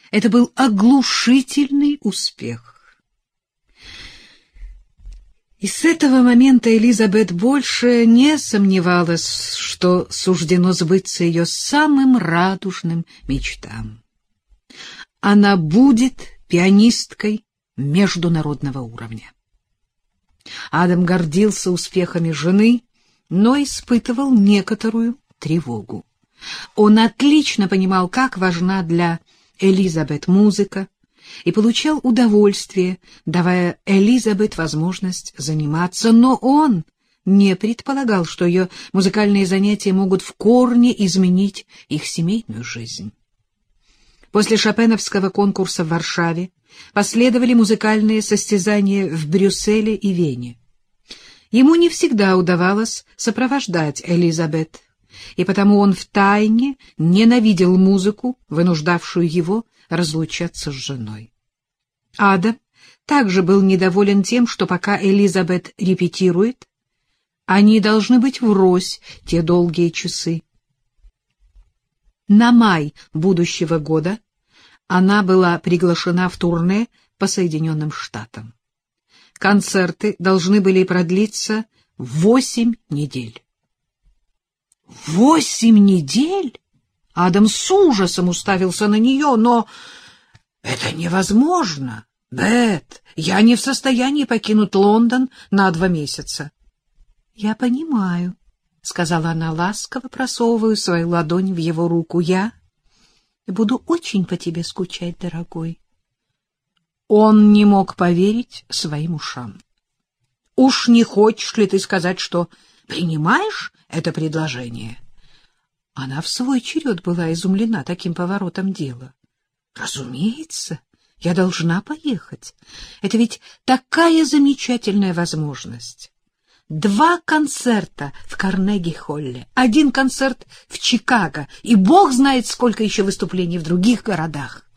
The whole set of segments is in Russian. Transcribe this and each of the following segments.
Это был оглушительный успех. И с этого момента Элизабет больше не сомневалась, что суждено сбыться ее самым радужным мечтам. Она будет пианисткой международного уровня. Адам гордился успехами жены, но испытывал некоторую тревогу. Он отлично понимал, как важна для Элизабет музыка, и получал удовольствие, давая Элизабет возможность заниматься, но он не предполагал, что ее музыкальные занятия могут в корне изменить их семейную жизнь. После шопеновского конкурса в Варшаве последовали музыкальные состязания в Брюсселе и Вене. Ему не всегда удавалось сопровождать Элизабет, и потому он втайне ненавидел музыку, вынуждавшую его разлучаться с женой. Адам также был недоволен тем, что пока Элизабет репетирует, они должны быть врозь те долгие часы. На май будущего года она была приглашена в турне по Соединенным Штатам. Концерты должны были продлиться 8 недель. 8 недель? Адам с ужасом уставился на нее, но это невозможно. Бет, я не в состоянии покинуть Лондон на 2 месяца. Я понимаю, — сказала она ласково, просовывая свою ладонь в его руку. Я буду очень по тебе скучать, дорогой. Он не мог поверить своим ушам. Уж не хочешь ли ты сказать, что принимаешь это предложение? Она в свой черед была изумлена таким поворотом дела. Разумеется, я должна поехать. Это ведь такая замечательная возможность. 2 концерта в Карнеги-холле, 1 концерт в Чикаго, и бог знает, сколько еще выступлений в других городах.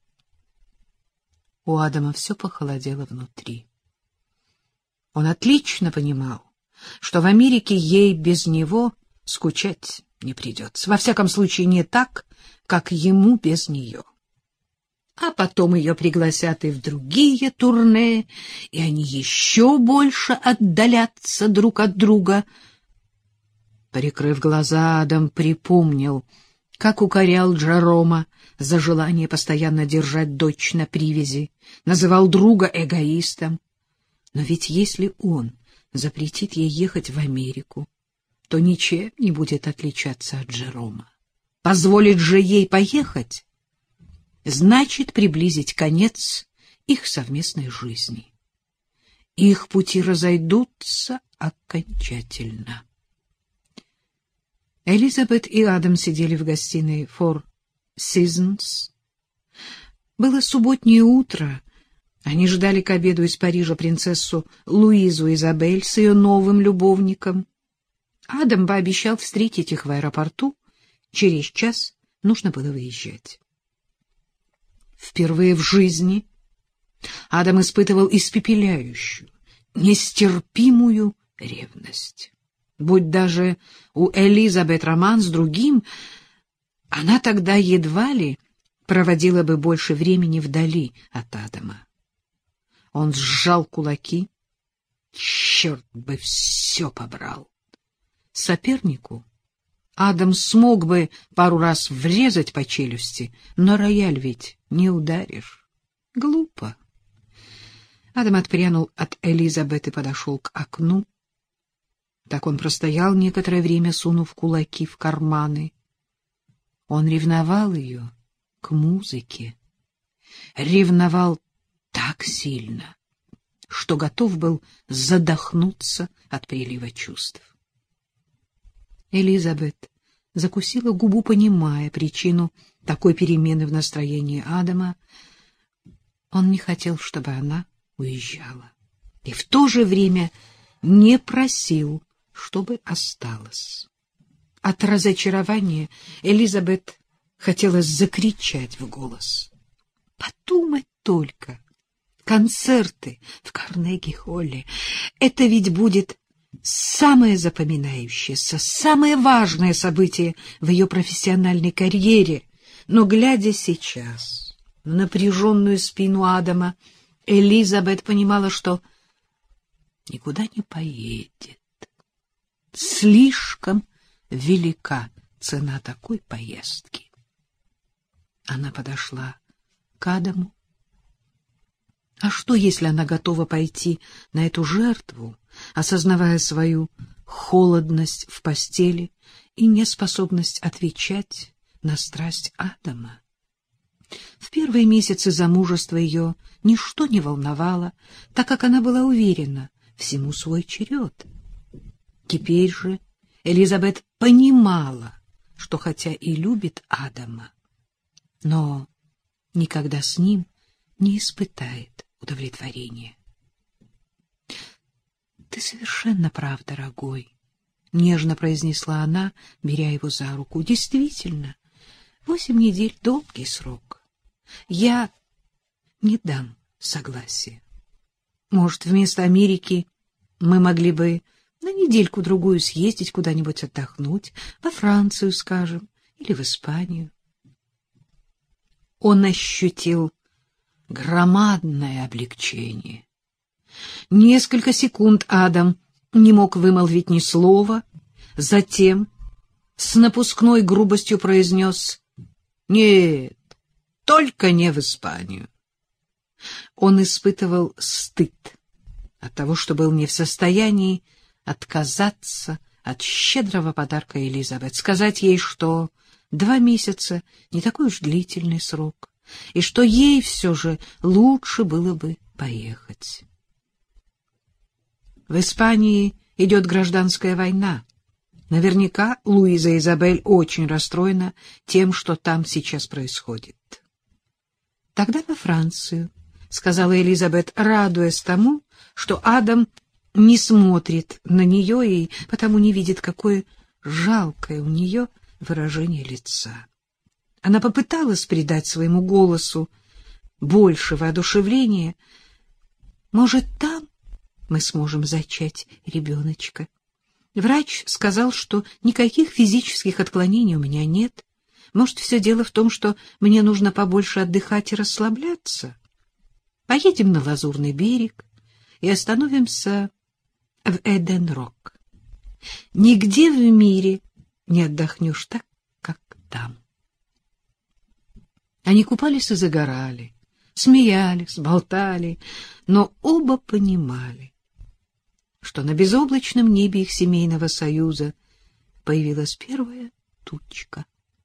У Адама все похолодело внутри. Он отлично понимал, что в Америке ей без него скучать не придется. Во всяком случае, не так, как ему без нее. А потом ее пригласят и в другие турне, и они еще больше отдалятся друг от друга. Прикрыв глаза, Адам припомнил, как укорял Джерома за желание постоянно держать дочь на привязи, называл друга эгоистом. Но ведь если он запретит ей ехать в Америку, то ничем не будет отличаться от Джерома. Позволит же ей поехать, значит приблизить конец их совместной жизни. Их пути разойдутся окончательно. Элизабет и Адам сидели в гостиной Four Seasons. Было субботнее утро. Они ждали к обеду из Парижа принцессу Луизу Изабель с ее новым любовником. Адам пообещал встретить их в аэропорту. Через час нужно было выезжать. Впервые в жизни Адам испытывал испепеляющую, нестерпимую ревность. Будь даже у Элизабет роман с другим, она тогда едва ли проводила бы больше времени вдали от Адама. Он сжал кулаки. Черт бы все побрал. Сопернику Адам смог бы пару раз врезать по челюсти, но рояль ведь не ударишь. Глупо. Адам отпрянул от Элизабет и подошел к окну. Так он простоял некоторое время, сунув кулаки в карманы. Он ревновал ее к музыке. Ревновал так сильно, что готов был задохнуться от прилива чувств. Элизабет закусила губу, понимая причину такой перемены в настроении Адама. Он не хотел, чтобы она уезжала, и в то же время не просил, чтобы осталась. От разочарования Элизабет хотелось закричать в голос. Подумать только! Концерты в Карнеги-холле — это ведь будет самое запоминающееся, самое важное событие в ее профессиональной карьере. Но, глядя сейчас в напряженную спину Адама, Элизабет понимала, что никуда не поедет. Слишком велика цена такой поездки. Она подошла к Адаму. А что, если она готова пойти на эту жертву, осознавая свою холодность в постели и неспособность отвечать на страсть Адама? В первые месяцы замужества ее ничто не волновало, так как она была уверена, всему свой черед. Теперь же Элизабет понимала, что хотя и любит Адама, но никогда с ним не испытает удовлетворения. — Ты совершенно прав, дорогой, — нежно произнесла она, беря его за руку. — Действительно, 8 недель — долгий срок. Я не дам согласия. Может, вместо Америки мы могли бы на недельку-другую съездить куда-нибудь отдохнуть, во Францию, скажем, или в Испанию. Он ощутил громадное облегчение. Несколько секунд Адам не мог вымолвить ни слова, затем с напускной грубостью произнес: «Нет, только не в Испанию». Он испытывал стыд от того, что был не в состоянии отказаться от щедрого подарка Элизабет, сказать ей, что 2 месяца — не такой уж длительный срок, и что ей все же лучше было бы поехать. В Испании идет гражданская война. Наверняка Луиза Изабель очень расстроена тем, что там сейчас происходит. — Тогда во Францию, — сказала Элизабет, радуясь тому, что Адам не смотрит на нее и потому не видит, какое жалкое у нее выражение лица. Она попыталась придать своему голосу больше воодушевления. «Может, там мы сможем зачать ребеночка? Врач сказал, что никаких физических отклонений у меня нет. Может, все дело в том, что мне нужно побольше отдыхать и расслабляться? Поедем на Лазурный берег и остановимся в Эден-Рок. Нигде в мире не отдохнешь так, как там». Они купались и загорали, смеялись, болтали, но оба понимали, что на безоблачном небе их семейного союза появилась первая тучка,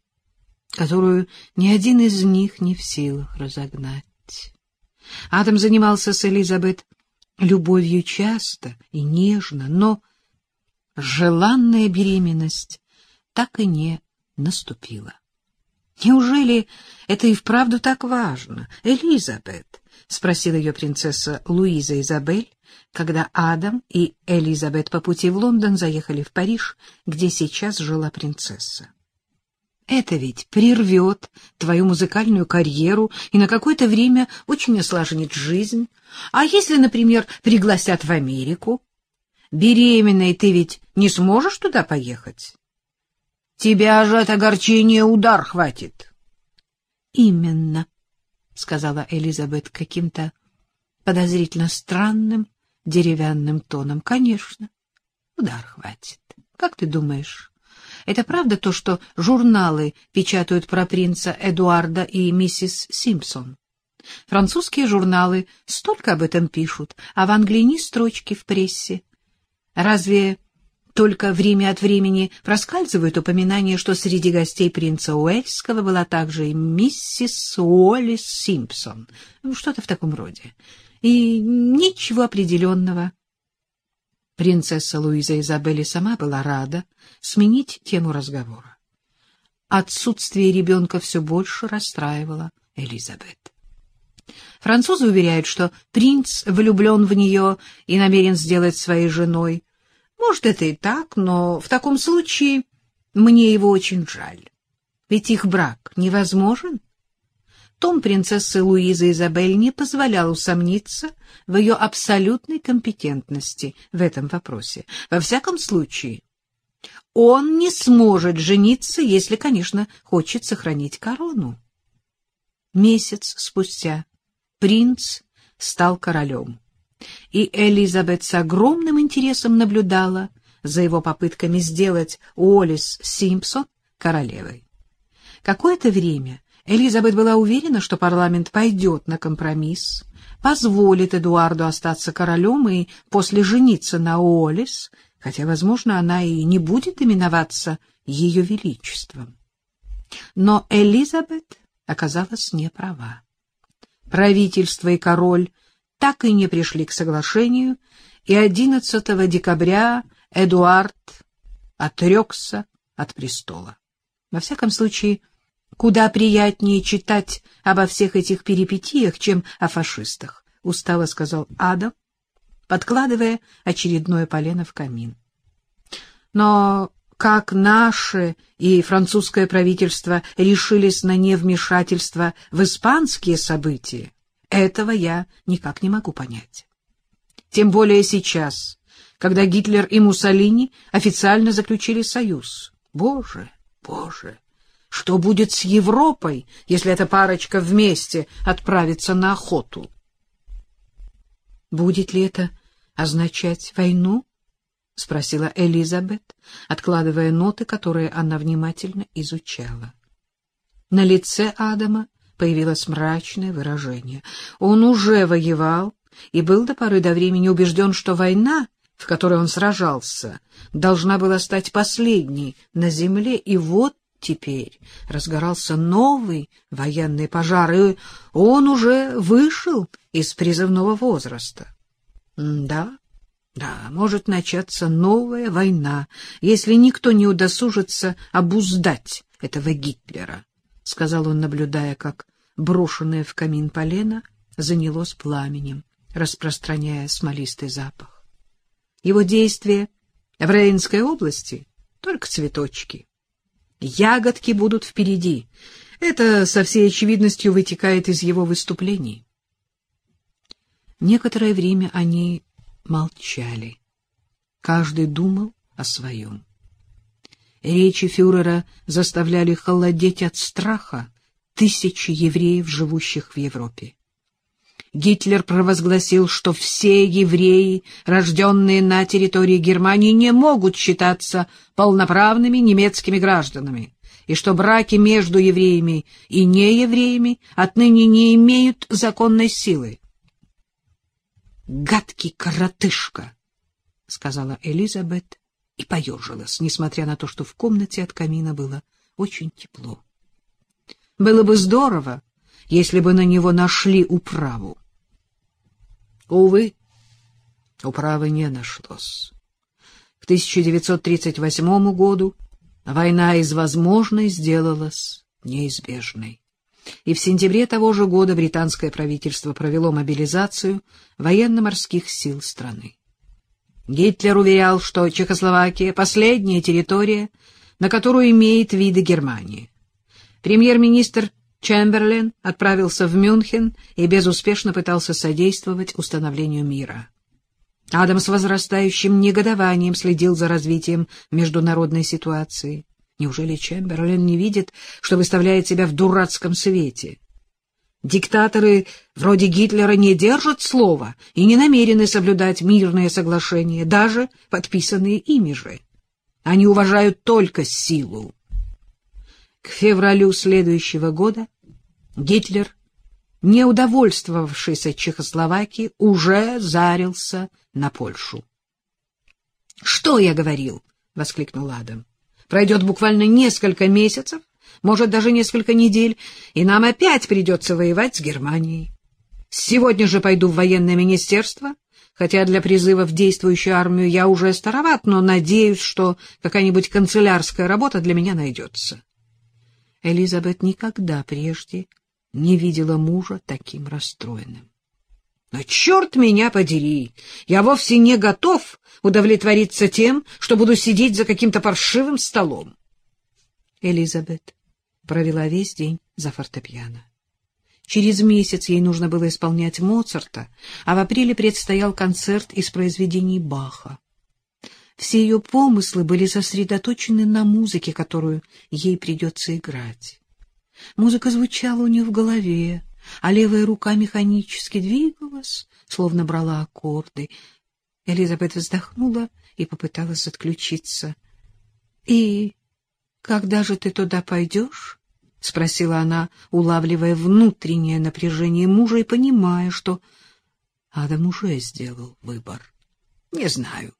которую ни один из них не в силах разогнать. Адам занимался с Элизабет любовью часто и нежно, но желанная беременность так и не наступила. «Неужели это и вправду так важно, Элизабет?» — спросила ее принцесса Луиза Изабель, когда Адам и Элизабет по пути в Лондон заехали в Париж, где сейчас жила принцесса. «Это ведь прервет твою музыкальную карьеру и на какое-то время очень осложнит жизнь. А если, например, пригласят в Америку? Беременной ты ведь не сможешь туда поехать? Тебя же от огорчения удар хватит». «Именно», — сказала Элизабет каким-то подозрительно странным деревянным тоном. «Конечно, удар хватит. Как ты думаешь, это правда то, что журналы печатают про принца Эдуарда и миссис Симпсон? Французские журналы столько об этом пишут, а в Англии ни строчки в прессе. Разве только время от времени проскальзывают упоминания, что среди гостей принца Уэльского была также и миссис Уоллис Симпсон, что-то в таком роде, и ничего определенного». Принцесса Луиза Изабель сама была рада сменить тему разговора. Отсутствие ребенка все больше расстраивало Элизабет. Французы уверяют, что принц влюблен в нее и намерен сделать своей женой. Может, это и так, но в таком случае мне его очень жаль. Ведь их брак невозможен. Тон принцессы Луизы Изабель не позволял усомниться в ее абсолютной компетентности в этом вопросе. Во всяком случае, он не сможет жениться, если, конечно, хочет сохранить корону. Месяц спустя принц стал королем, и Элизабет с огромным интересом наблюдала за его попытками сделать Уоллес Симпсон королевой. Какое-то время Элизабет была уверена, что парламент пойдет на компромисс, позволит Эдуарду остаться королем и после жениться на Уоллес, хотя, возможно, она и не будет именоваться Ее Величеством. Но Элизабет оказалась не права. Правительство и король так и не пришли к соглашению, и 11 декабря Эдуард отрекся от престола. Во всяком случае, куда приятнее читать обо всех этих перипетиях, чем о фашистах, — устало сказал Адам, подкладывая очередное полено в камин. Но как наше и французское правительство решились на невмешательство в испанские события, этого я никак не могу понять. Тем более сейчас, когда Гитлер и Муссолини официально заключили союз. Боже, Боже! Что будет с Европой, если эта парочка вместе отправится на охоту? Будет ли это означать войну? — спросила Элизабет, откладывая ноты, которые она внимательно изучала. На лице Адама появилось мрачное выражение. Он уже воевал и был до поры до времени убежден, что война, в которой он сражался, должна была стать последней на земле, и вот теперь разгорался новый военный пожар, и он уже вышел из призывного возраста. Да, может начаться новая война, если никто не удосужится обуздать этого Гитлера, — сказал он, наблюдая, как брошенное в камин полено занялось пламенем, распространяя смолистый запах. Его действия в Рейнской области — только цветочки. Ягодки будут впереди. Это со всей очевидностью вытекает из его выступлений. Некоторое время они молчали. Каждый думал о своем. Речи фюрера заставляли холодеть от страха тысячи евреев, живущих в Европе. Гитлер провозгласил, что все евреи, рожденные на территории Германии, не могут считаться полноправными немецкими гражданами, и что браки между евреями и неевреями отныне не имеют законной силы. «Гадкий коротышка!» — сказала Элизабет и поежилась, несмотря на то, что в комнате от камина было очень тепло. Было бы здорово, если бы на него нашли управу. Увы, управы не нашлось. К 1938 году война из возможной сделалась неизбежной. И в сентябре того же года британское правительство провело мобилизацию военно-морских сил страны. Гитлер уверял, что Чехословакия — последняя территория, на которую имеет виды Германия. Премьер-министр Чемберлен отправился в Мюнхен и безуспешно пытался содействовать установлению мира. Адам с возрастающим негодованием следил за развитием международной ситуации. Неужели Чемберлен не видит, что выставляет себя в дурацком свете? Диктаторы вроде Гитлера не держат слова и не намерены соблюдать мирные соглашения, даже подписанные ими же. Они уважают только силу. К февралю следующего года Гитлер, не удовольствовавшийся Чехословакией, уже зарился на Польшу. — Что я говорил? — воскликнул Адам. — Пройдет буквально несколько месяцев, может, даже несколько недель, и нам опять придется воевать с Германией. Сегодня же пойду в военное министерство, хотя для призыва в действующую армию я уже староват, но надеюсь, что какая-нибудь канцелярская работа для меня найдется. Элизабет никогда прежде не видела мужа таким расстроенным. Но черт меня подери, я вовсе не готов удовлетвориться тем, что буду сидеть за каким-то паршивым столом. Элизабет провела весь день за фортепиано. Через месяц ей нужно было исполнять Моцарта, а в апреле предстоял концерт из произведений Баха. Все ее помыслы были сосредоточены на музыке, которую ей придется играть. Музыка звучала у нее в голове, а левая рука механически двигалась, словно брала аккорды. Элизабет вздохнула и попыталась отключиться. — И когда же ты туда пойдешь? — спросила она, улавливая внутреннее напряжение мужа и понимая, что Адам уже сделал выбор. — Не знаю.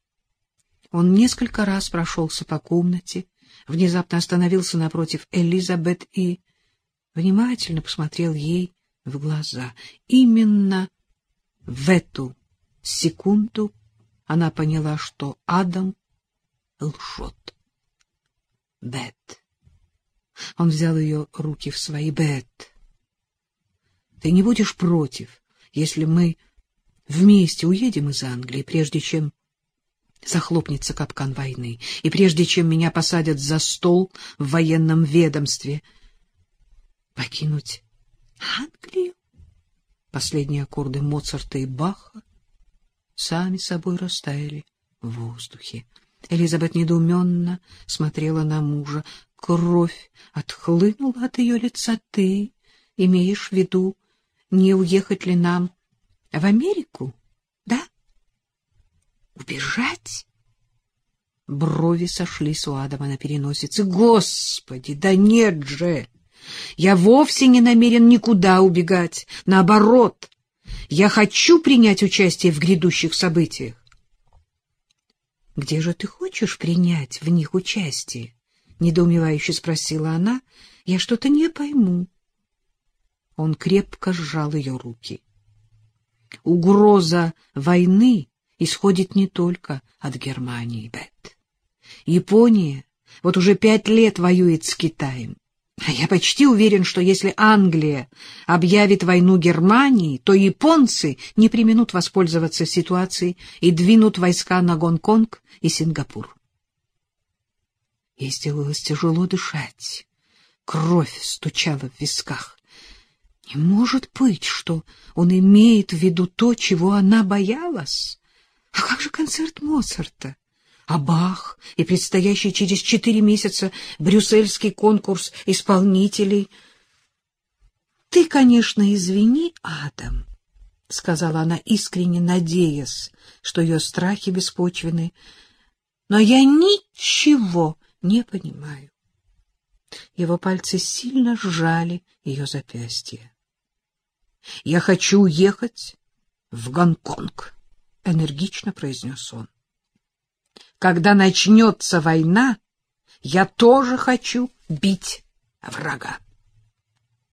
Он несколько раз прошелся по комнате, внезапно остановился напротив Элизабет и внимательно посмотрел ей в глаза. Именно в эту секунду она поняла, что Адам лжет. Бет. Он взял ее руки в свои. Бет, ты не будешь против, если мы вместе уедем из Англии, прежде чем захлопнется капкан войны, и прежде чем меня посадят за стол в военном ведомстве? Покинуть Англию? Последние аккорды Моцарта и Баха сами собой растаяли в воздухе. Элизабет недоуменно смотрела на мужа. Кровь отхлынула от ее лица. Ты имеешь в виду, не уехать ли нам в Америку, да? Убежать? Брови сошлись у Адама на переносице. Господи, да нет же! Я вовсе не намерен никуда убегать. Наоборот, я хочу принять участие в грядущих событиях. — Где же ты хочешь принять в них участие? — недоумевающе спросила она. — Я что-то не пойму. Он крепко сжал ее руки. Угроза войны исходит не только от Германии, Бет. Япония вот уже 5 лет воюет с Китаем. А я почти уверен, что если Англия объявит войну Германии, то японцы не преминут воспользоваться ситуацией и двинут войска на Гонконг и Сингапур. Ей сделалось тяжело дышать. Кровь стучала в висках. Не может быть, что он имеет в виду то, чего она боялась. А как же концерт Моцарта? А Бах и предстоящий через 4 месяца брюссельский конкурс исполнителей? — Ты, конечно, извини, Адам, — сказала она, искренне надеясь, что ее страхи беспочвенны, — но я ничего не понимаю. Его пальцы сильно сжали ее запястье. — Я хочу уехать в Гонконг, — энергично произнес он. Когда начнется война, я тоже хочу бить врага.